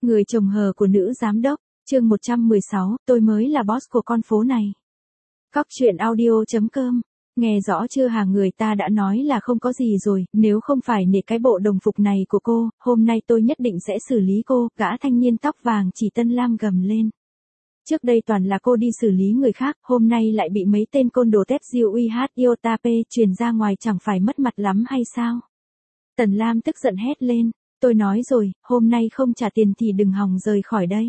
Người chồng hờ của nữ giám đốc, chương 116, tôi mới là boss của con phố này. Cóc truyện audio.com, nghe rõ chưa hả, người ta đã nói là không có gì rồi, nếu không phải nể cái bộ đồng phục này của cô, hôm nay tôi nhất định sẽ xử lý cô, gã thanh niên tóc vàng chỉ Tân Lam gầm lên. Trước đây toàn là cô đi xử lý người khác, hôm nay lại bị mấy tên côn đồ tép diêu uy hát Iotape truyền ra ngoài, chẳng phải mất mặt lắm hay sao? Tần Lam tức giận hét lên, tôi nói rồi, hôm nay không trả tiền thì đừng hòng rời khỏi đây.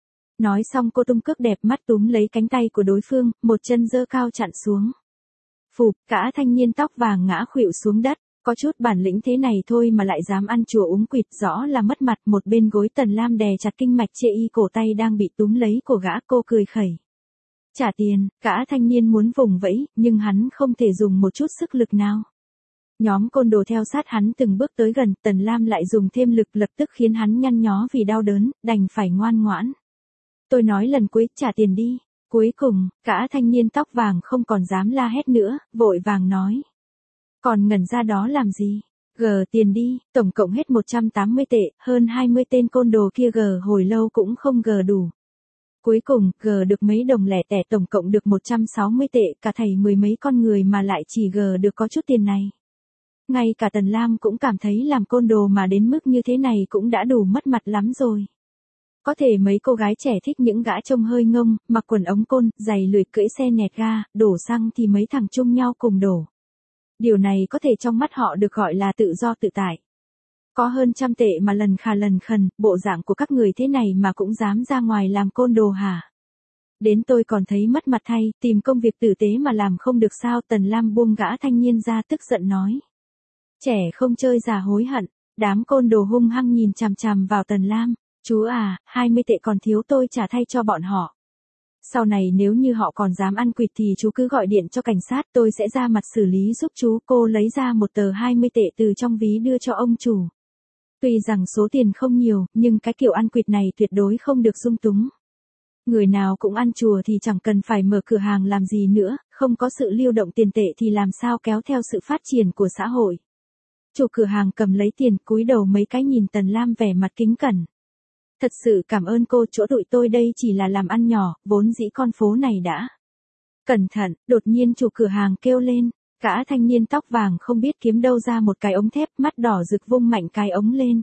Nói xong cô tung cước đẹp mắt túm lấy cánh tay của đối phương, một chân giơ cao chặn xuống. Phụp, cả thanh niên tóc vàng ngã khuỵu xuống đất, có chút bản lĩnh thế này thôi mà lại dám ăn chùa uống quỵt, rõ là mất mặt. Một bên gối Tần Lam đè chặt kinh mạch chê y, cổ tay đang bị túm lấy của gã, cô cười khẩy. Trả tiền, cả thanh niên muốn vùng vẫy, nhưng hắn không thể dùng một chút sức lực nào. Nhóm côn đồ theo sát hắn từng bước tới gần, Tần Lam lại dùng thêm lực, lập tức khiến hắn nhăn nhó vì đau đớn, đành phải ngoan ngoãn. Tôi nói lần cuối, trả tiền đi. Cuối cùng, cả thanh niên tóc vàng không còn dám la hét nữa, vội vàng nói. Còn ngẩn ra đó làm gì? Gờ tiền đi, tổng cộng hết 180 tệ, hơn 20 tên côn đồ kia gờ hồi lâu cũng không gờ đủ. Cuối cùng, gờ được mấy đồng lẻ tẻ, tổng cộng được 160 tệ, cả thầy mười mấy con người mà lại chỉ gờ được có chút tiền này. Ngay cả Tần Lam cũng cảm thấy làm côn đồ mà đến mức như thế này cũng đã đủ mất mặt lắm rồi. Có thể mấy cô gái trẻ thích những gã trông hơi ngông, mặc quần ống côn, giày lười, cưỡi xe nẹt ga, đổ xăng thì mấy thằng chung nhau cùng đổ. Điều này có thể trong mắt họ được gọi là tự do tự tại. Có hơn trăm tệ mà lần khần, bộ dạng của các người thế này mà cũng dám ra ngoài làm côn đồ hả? Đến tôi còn thấy mất mặt thay, tìm công việc tử tế mà làm không được sao? Tần Lam buông gã thanh niên ra, tức giận nói. Trẻ không chơi già hối hận. Đám côn đồ hung hăng nhìn chằm chằm vào Tần Lam. Chú à, 20 tệ còn thiếu, tôi trả thay cho bọn họ. Sau này nếu như họ còn dám ăn quỵt thì chú cứ gọi điện cho cảnh sát, tôi sẽ ra mặt xử lý giúp chú. Cô lấy ra một tờ 20 tệ từ trong ví đưa cho ông chủ. Tuy rằng số tiền không nhiều, nhưng cái kiểu ăn quỵt này tuyệt đối không được dung túng. Người nào cũng ăn chùa thì chẳng cần phải mở cửa hàng làm gì nữa, không có sự lưu động tiền tệ thì làm sao kéo theo sự phát triển của xã hội. Chủ cửa hàng cầm lấy tiền, cúi đầu mấy cái nhìn Tần Lam vẻ mặt kính cẩn. Thật sự cảm ơn cô, chỗ tụi tôi đây chỉ là làm ăn nhỏ, vốn dĩ con phố này đã. Cẩn thận, đột nhiên chủ cửa hàng kêu lên, cả thanh niên tóc vàng không biết kiếm đâu ra một cái ống thép, mắt đỏ rực vung mạnh cái ống lên.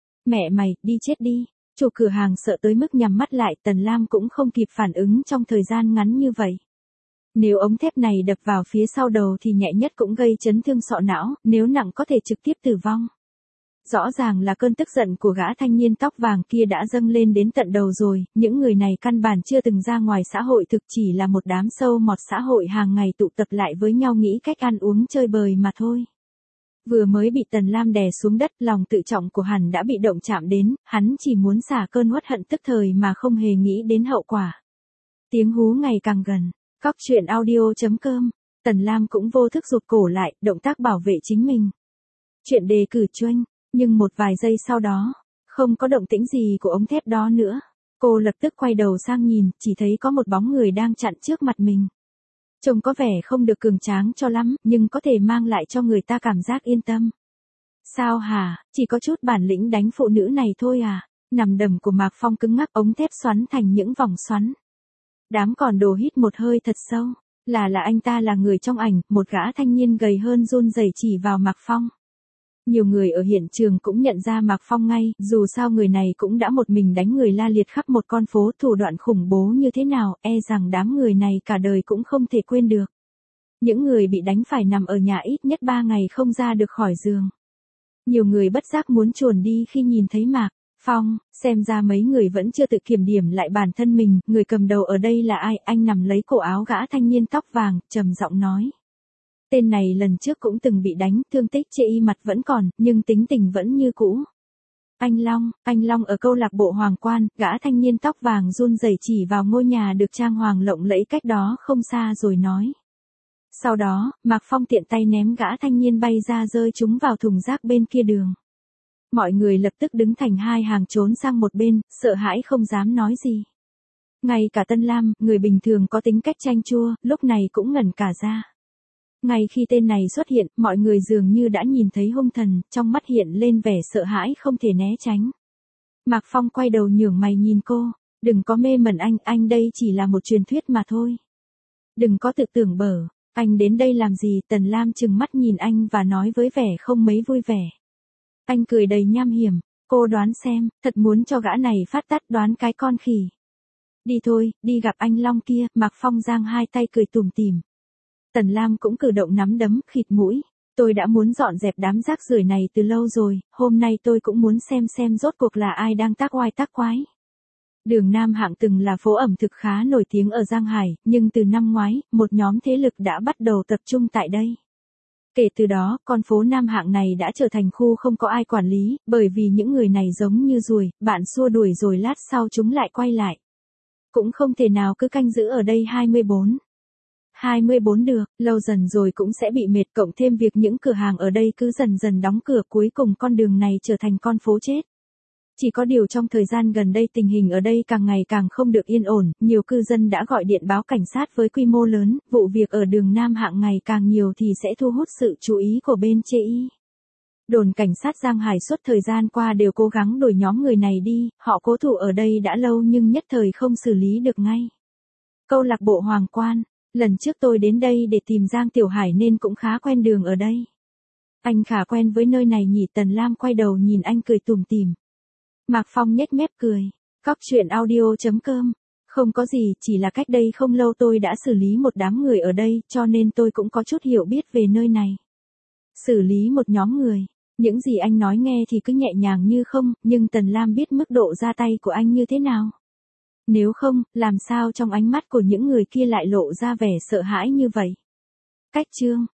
Mẹ mày, đi chết đi. Chủ cửa hàng sợ tới mức nhắm mắt lại, Tần Lam cũng không kịp phản ứng trong thời gian ngắn như vậy. Nếu ống thép này đập vào phía sau đầu thì nhẹ nhất cũng gây chấn thương sọ não, nếu nặng có thể trực tiếp tử vong. Rõ ràng là cơn tức giận của gã thanh niên tóc vàng kia đã dâng lên đến tận đầu rồi, những người này căn bản chưa từng ra ngoài xã hội thực, chỉ là một đám sâu mọt xã hội hàng ngày tụ tập lại với nhau nghĩ cách ăn uống chơi bời mà thôi. Vừa mới bị Tần Lam đè xuống đất, lòng tự trọng của hắn đã bị động chạm đến, hắn chỉ muốn xả cơn uất hận tức thời mà không hề nghĩ đến hậu quả. Tiếng hú ngày càng gần, cóc truyện audio.com, Tần Lam cũng vô thức rụt cổ lại, động tác bảo vệ chính mình. Chuyện đề cử choanh. Nhưng một vài giây sau đó, không có động tĩnh gì của ống thép đó nữa. Cô lập tức quay đầu sang nhìn, chỉ thấy có một bóng người đang chặn trước mặt mình. Trông có vẻ không được cường tráng cho lắm, nhưng có thể mang lại cho người ta cảm giác yên tâm. Sao hả, chỉ có chút bản lĩnh đánh phụ nữ này thôi à? Nằm đầm của Mạc Phong cứng ngắc, ống thép xoắn thành những vòng xoắn. Đám còn đồ hít một hơi thật sâu. Là anh ta là người trong ảnh, một gã thanh niên gầy hơn run rẩy chỉ vào Mạc Phong. Nhiều người ở hiện trường cũng nhận ra Mạc Phong ngay, dù sao người này cũng đã một mình đánh người la liệt khắp một con phố, thủ đoạn khủng bố như thế nào, e rằng đám người này cả đời cũng không thể quên được. Những người bị đánh phải nằm ở nhà ít nhất 3 ngày không ra được khỏi giường. Nhiều người bất giác muốn chuồn đi khi nhìn thấy Mạc Phong, xem ra mấy người vẫn chưa tự kiểm điểm lại bản thân mình, người cầm đầu ở đây là ai? Anh nằm lấy cổ áo gã thanh niên tóc vàng, trầm giọng nói. Tên này lần trước cũng từng bị đánh, thương tích chê y, mặt vẫn còn, nhưng tính tình vẫn như cũ. Anh Long ở câu lạc bộ Hoàng Quan, gã thanh niên tóc vàng run rẩy chỉ vào ngôi nhà được trang hoàng lộng lẫy cách đó không xa rồi nói. Sau đó, Mạc Phong tiện tay ném gã thanh niên bay ra, rơi chúng vào thùng rác bên kia đường. Mọi người lập tức đứng thành hai hàng trốn sang một bên, sợ hãi không dám nói gì. Ngay cả Tân Lam, người bình thường có tính cách chanh chua, lúc này cũng ngẩn cả ra. Ngay khi tên này xuất hiện, mọi người dường như đã nhìn thấy hung thần, trong mắt hiện lên vẻ sợ hãi không thể né tránh. Mạc Phong quay đầu nhướng mày nhìn cô, đừng có mê mẩn anh đây chỉ là một truyền thuyết mà thôi. Đừng có tự tưởng bở, anh đến đây làm gì? Tần Lam trừng mắt nhìn anh và nói với vẻ không mấy vui vẻ. Anh cười đầy nham hiểm, cô đoán xem, thật muốn cho gã này phát tát, đoán cái con khỉ. Đi thôi, đi gặp anh Long kia. Mạc Phong giang hai tay cười tủm tỉm. Tần Lam cũng cử động nắm đấm, khịt mũi. Tôi đã muốn dọn dẹp đám rác rưởi này từ lâu rồi, hôm nay tôi cũng muốn xem rốt cuộc là ai đang tác oai tác quái. Đường Nam Hạng từng là phố ẩm thực khá nổi tiếng ở Giang Hải, nhưng từ năm ngoái, một nhóm thế lực đã bắt đầu tập trung tại đây. Kể từ đó, con phố Nam Hạng này đã trở thành khu không có ai quản lý, bởi vì những người này giống như ruồi, bạn xua đuổi rồi lát sau chúng lại quay lại. Cũng không thể nào cứ canh giữ ở đây 24 được, lâu dần rồi cũng sẽ bị mệt, cộng thêm việc những cửa hàng ở đây cứ dần dần đóng cửa, cuối cùng con đường này trở thành con phố chết. Chỉ có điều trong thời gian gần đây tình hình ở đây càng ngày càng không được yên ổn, nhiều cư dân đã gọi điện báo cảnh sát với quy mô lớn, vụ việc ở đường Nam Hạng ngày càng nhiều thì sẽ thu hút sự chú ý của bên CI. Đồn cảnh sát Giang Hải suốt thời gian qua đều cố gắng đuổi nhóm người này đi, họ cố thủ ở đây đã lâu nhưng nhất thời không xử lý được ngay. Câu lạc bộ Hoàng Quan, lần trước tôi đến đây để tìm Giang Tiểu Hải nên cũng khá quen đường ở đây. Anh khá quen với nơi này nhỉ? Tần Lam quay đầu nhìn anh cười tủm tỉm. Mạc Phong nhếch mép cười. Cóc truyện audio.com. Không có gì, chỉ là cách đây không lâu tôi đã xử lý một đám người ở đây, cho nên tôi cũng có chút hiểu biết về nơi này. Xử lý một nhóm người. Những gì anh nói nghe thì cứ nhẹ nhàng như không, nhưng Tần Lam biết mức độ ra tay của anh như thế nào. Nếu không, làm sao trong ánh mắt của những người kia lại lộ ra vẻ sợ hãi như vậy? Cách chương